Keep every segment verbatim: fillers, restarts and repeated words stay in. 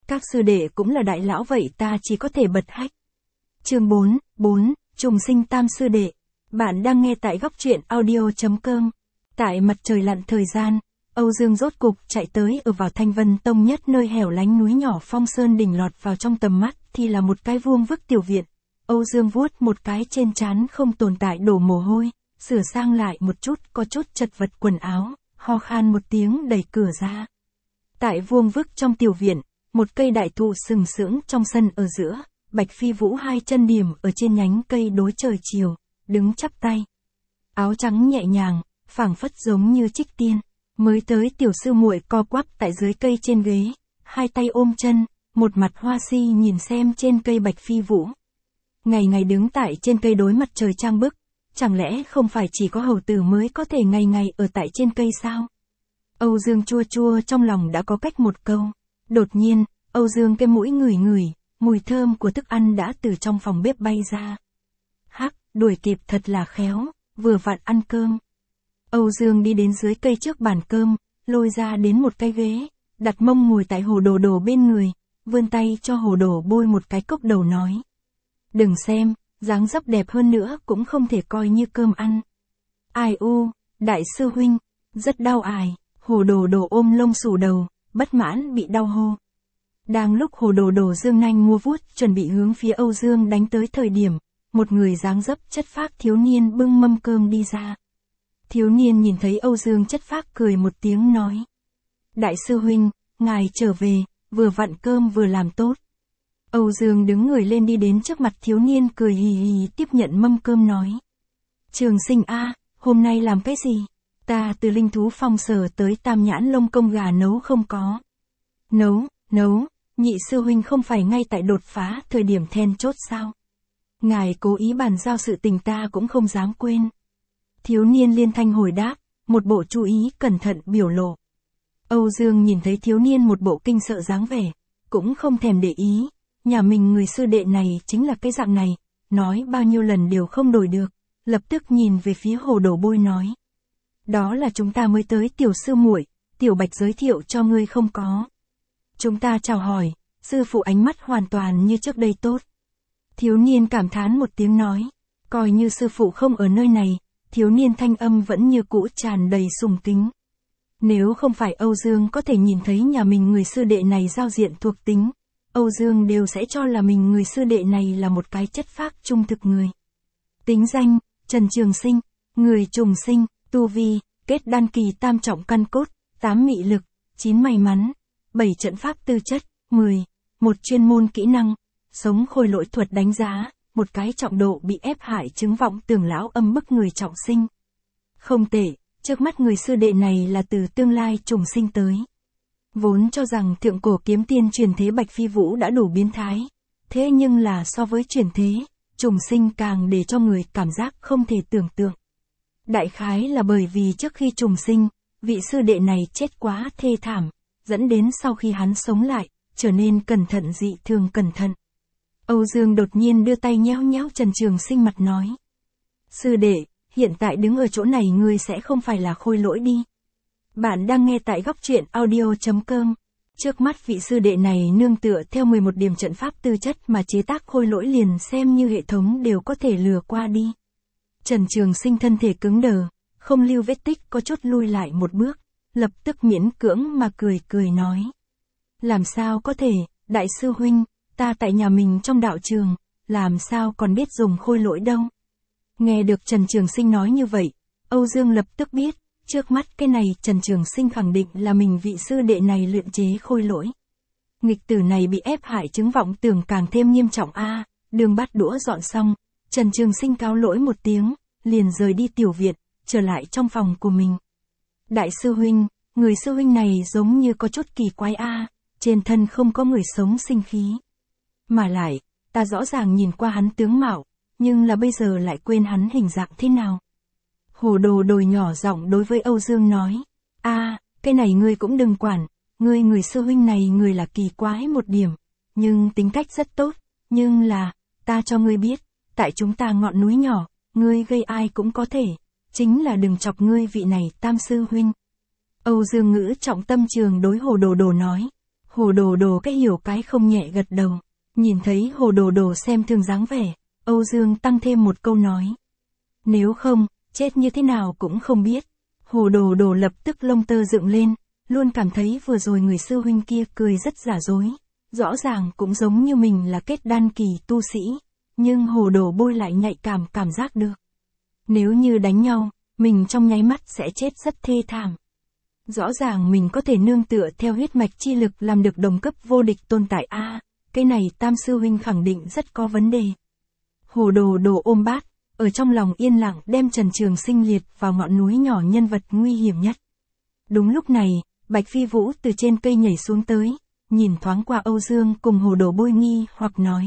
các sư đệ cũng là đại lão vậy ta chỉ có thể bật hách. Chương bốn, bốn, trùng sinh tam sư đệ. Bạn đang nghe tại góc truyện audio chấm com. Tại mặt trời lặn thời gian, Âu Dương rốt cục chạy tới ở vào Thanh Vân Tông nhất nơi hẻo lánh núi nhỏ Phong Sơn đỉnh lọt vào trong tầm mắt thì là một cái vuông vức tiểu viện. Âu Dương vuốt một cái trên trán không tồn tại đổ mồ hôi, sửa sang lại một chút có chút chật vật quần áo, ho khan một tiếng đẩy cửa ra. Tại vuông vức trong tiểu viện, một cây đại thụ sừng sững trong sân ở giữa, Bạch Phi Vũ hai chân điểm ở trên nhánh cây đối trời chiều, đứng chắp tay. Áo trắng nhẹ nhàng, phảng phất giống như trích tiên. Mới tới tiểu sư muội co quắp tại dưới cây trên ghế, hai tay ôm chân, một mặt hoa si nhìn xem trên cây Bạch Phi Vũ. Ngày ngày đứng tại trên cây đối mặt trời trang bức, chẳng lẽ không phải chỉ có hầu tử mới có thể ngày ngày ở tại trên cây sao? Âu Dương chua chua trong lòng đã có cách một câu. Đột nhiên, Âu Dương cái mũi ngửi ngửi, mùi thơm của thức ăn đã từ trong phòng bếp bay ra. Hắc, đuổi kịp thật là khéo, vừa vặn ăn cơm. Âu Dương đi đến dưới cây trước bàn cơm, lôi ra đến một cái ghế, đặt mông ngồi tại Hồ Đồ Đồ bên người, vươn tay cho Hồ Đồ bôi một cái cốc đầu nói. Đừng xem, dáng dấp đẹp hơn nữa cũng không thể coi như cơm ăn. Ai u, đại sư huynh, rất đau ải, Hồ Đồ Đồ ôm lông xù đầu, bất mãn bị đau hô. Đang lúc Hồ Đồ Đồ dương nanh mua vuốt chuẩn bị hướng phía Âu Dương đánh tới thời điểm, một người dáng dấp chất phác thiếu niên bưng mâm cơm đi ra. Thiếu niên nhìn thấy Âu Dương chất phác cười một tiếng nói. Đại sư huynh, ngài trở về, vừa vặn cơm vừa làm tốt. Âu Dương đứng người lên đi đến trước mặt thiếu niên cười hì hì tiếp nhận mâm cơm nói. Trường sinh a, hôm nay làm cái gì? Ta từ linh thú phong sở tới Tam Nhãn lông công gà nấu không có. Nấu, nấu, nhị sư huynh không phải ngay tại đột phá thời điểm then chốt sao? Ngài cố ý bàn giao sự tình ta cũng không dám quên. Thiếu niên liên thanh hồi đáp, một bộ chú ý cẩn thận biểu lộ. Âu Dương nhìn thấy thiếu niên một bộ kinh sợ dáng vẻ, cũng không thèm để ý, nhà mình người sư đệ này chính là cái dạng này, nói bao nhiêu lần đều không đổi được, lập tức nhìn về phía Hồ Đồ bôi nói. Đó là chúng ta mới tới tiểu sư muội, tiểu Bạch giới thiệu cho ngươi không có. Chúng ta chào hỏi, sư phụ ánh mắt hoàn toàn như trước đây tốt. Thiếu niên cảm thán một tiếng nói, coi như sư phụ không ở nơi này, thiếu niên thanh âm vẫn như cũ tràn đầy sùng kính. Nếu không phải Âu Dương có thể nhìn thấy nhà mình người sư đệ này giao diện thuộc tính, Âu Dương đều sẽ cho là mình người sư đệ này là một cái chất phác trung thực người. Tính danh, Trần Trường Sinh, người trùng sinh, tu vi, kết đan kỳ tam trọng căn cốt, tám mị lực, chín may mắn, bảy trận pháp tư chất, mười, một chuyên môn kỹ năng, sống khôi lỗi thuật đánh giá, một cái trọng độ bị ép hại chứng vọng tưởng lão âm bức người trọng sinh. Không tệ, trước mắt người sư đệ này là từ tương lai trùng sinh tới. Vốn cho rằng thượng cổ kiếm tiên truyền thế Bạch Phi Vũ đã đủ biến thái, thế nhưng là so với truyền thế, trùng sinh càng để cho người cảm giác không thể tưởng tượng. Đại khái là bởi vì trước khi trùng sinh, vị sư đệ này chết quá thê thảm, dẫn đến sau khi hắn sống lại, trở nên cẩn thận dị thường cẩn thận. Âu Dương đột nhiên đưa tay nhéo nhéo Trần Trường Sinh mặt nói. Sư đệ, hiện tại đứng ở chỗ này ngươi sẽ không phải là khôi lỗi đi. Bạn đang nghe tại góc truyện audio chấm com. Trước mắt vị sư đệ này nương tựa theo mười một điểm trận pháp tư chất mà chế tác khôi lỗi liền xem như hệ thống đều có thể lừa qua đi. Trần Trường Sinh thân thể cứng đờ, không lưu vết tích có chút lui lại một bước, lập tức miễn cưỡng mà cười cười nói. Làm sao có thể, đại sư huynh, ta tại nhà mình trong đạo trường, làm sao còn biết dùng khôi lỗi đâu. Nghe được Trần Trường Sinh nói như vậy, Âu Dương lập tức biết, trước mắt cái này Trần Trường Sinh khẳng định là mình vị sư đệ này luyện chế khôi lỗi. Nghịch tử này bị ép hại chứng vọng tưởng càng thêm nghiêm trọng a. À, đường bát đũa dọn xong, Trần Trường Sinh cáo lỗi một tiếng, liền rời đi tiểu viện, trở lại trong phòng của mình. Đại sư huynh, người sư huynh này giống như có chút kỳ quái a, à, trên thân không có người sống sinh khí. Mà lại, ta rõ ràng nhìn qua hắn tướng mạo, nhưng là bây giờ lại quên hắn hình dạng thế nào. Hồ Đồ Đồi nhỏ giọng đối với Âu Dương nói. A, à, cái này ngươi cũng đừng quản, ngươi người sư huynh này người là kỳ quái một điểm, nhưng tính cách rất tốt, nhưng là, ta cho ngươi biết, tại chúng ta ngọn núi nhỏ, ngươi gây ai cũng có thể, chính là đừng chọc ngươi vị này tam sư huynh. Âu Dương ngữ trọng tâm trường đối Hồ Đồ Đồ nói. Hồ Đồ Đồ cái hiểu cái không nhẹ gật đầu. Nhìn thấy Hồ Đồ Đồ xem thường dáng vẻ, Âu Dương tăng thêm một câu nói. Nếu không, chết như thế nào cũng không biết. Hồ Đồ Đồ lập tức lông tơ dựng lên, luôn cảm thấy vừa rồi người sư huynh kia cười rất giả dối. Rõ ràng cũng giống như mình là kết đan kỳ tu sĩ, nhưng Hồ Đồ Bôi lại nhạy cảm cảm giác được. Nếu như đánh nhau, mình trong nháy mắt sẽ chết rất thê thảm. Rõ ràng mình có thể nương tựa theo huyết mạch chi lực làm được đồng cấp vô địch tồn tại a, à, cái này Tam sư huynh khẳng định rất có vấn đề. Hồ Đồ Đồ ôm bát, ở trong lòng yên lặng đem Trần Trường Sinh liệt vào ngọn núi nhỏ nhân vật nguy hiểm nhất. Đúng lúc này, Bạch Phi Vũ từ trên cây nhảy xuống tới, nhìn thoáng qua Âu Dương cùng Hồ Đồ Bôi nghi hoặc nói.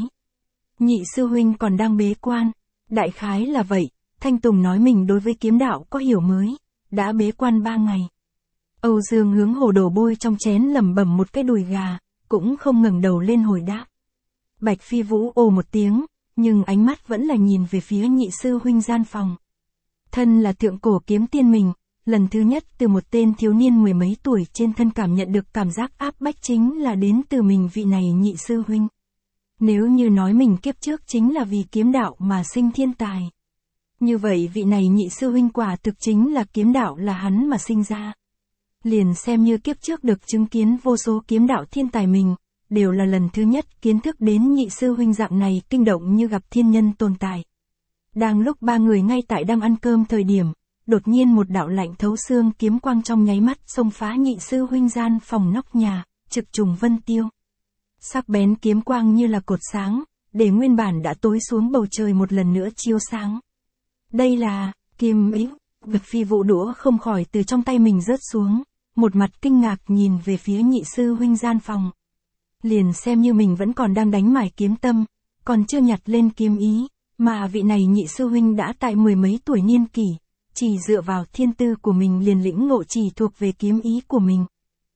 Nhị sư huynh còn đang bế quan, đại khái là vậy, Thanh Tùng nói mình đối với kiếm đạo có hiểu mới, đã bế quan ba ngày. Âu Dương hướng Hồ Đồ Bôi trong chén lẩm bẩm một cái đùi gà, cũng không ngẩng đầu lên hồi đáp. Bạch Phi Vũ ồ một tiếng, nhưng ánh mắt vẫn là nhìn về phía nhị sư huynh gian phòng. Thân là thượng cổ kiếm tiên mình, lần thứ nhất từ một tên thiếu niên mười mấy tuổi trên thân cảm nhận được cảm giác áp bách chính là đến từ mình vị này nhị sư huynh. Nếu như nói mình kiếp trước chính là vì kiếm đạo mà sinh thiên tài. Như vậy vị này nhị sư huynh quả thực chính là kiếm đạo là hắn mà sinh ra. Liền xem như kiếp trước được chứng kiến vô số kiếm đạo thiên tài mình, đều là lần thứ nhất kiến thức đến nhị sư huynh dạng này kinh động như gặp thiên nhân tồn tại. Đang lúc ba người ngay tại đang ăn cơm thời điểm, đột nhiên một đạo lạnh thấu xương kiếm quang trong nháy mắt xông phá nhị sư huynh gian phòng nóc nhà, trực trùng vân tiêu. Sắc bén kiếm quang như là cột sáng, để nguyên bản đã tối xuống bầu trời một lần nữa chiếu sáng. Đây là, kiếm ý, Bạch Phi Vũ đũa không khỏi từ trong tay mình rớt xuống, một mặt kinh ngạc nhìn về phía nhị sư huynh gian phòng. Liền xem như mình vẫn còn đang đánh mải kiếm tâm, còn chưa nhặt lên kiếm ý, mà vị này nhị sư huynh đã tại mười mấy tuổi niên kỷ, chỉ dựa vào thiên tư của mình liền lĩnh ngộ chỉ thuộc về kiếm ý của mình.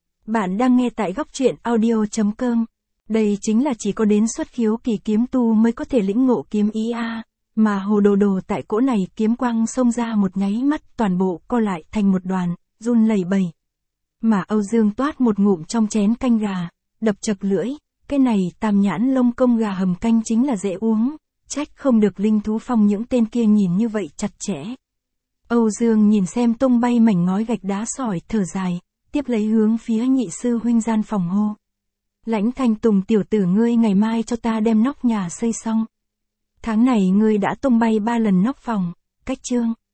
Bạn đang nghe tại góc truyện audio chấm com. Đây chính là chỉ có đến xuất khiếu kỳ kiếm tu mới có thể lĩnh ngộ kiếm ý a, à, mà Hồ Đồ Đồ tại cỗ này kiếm quang xông ra một nháy mắt toàn bộ co lại thành một đoàn, run lẩy bẩy. Mà Âu Dương toát một ngụm trong chén canh gà, đập chật lưỡi, cái này tam nhãn lông công gà hầm canh chính là dễ uống, trách không được Linh Thú Phong những tên kia nhìn như vậy chặt chẽ. Âu Dương nhìn xem tung bay mảnh ngói gạch đá sỏi thở dài, tiếp lấy hướng phía nhị sư huynh gian phòng hô. Lãnh Thanh Tùng tiểu tử ngươi ngày mai cho ta đem nóc nhà xây xong. Tháng này ngươi đã tung bay ba lần nóc phòng, cách chương.